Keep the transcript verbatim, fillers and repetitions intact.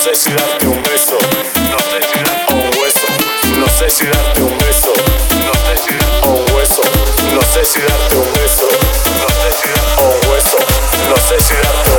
sé si darte un beso, no sé si darte un hueso, no sé si darte un beso, no sé si darte un hueso, no sé si darte un beso, no sé si darte un hueso, no sé si darte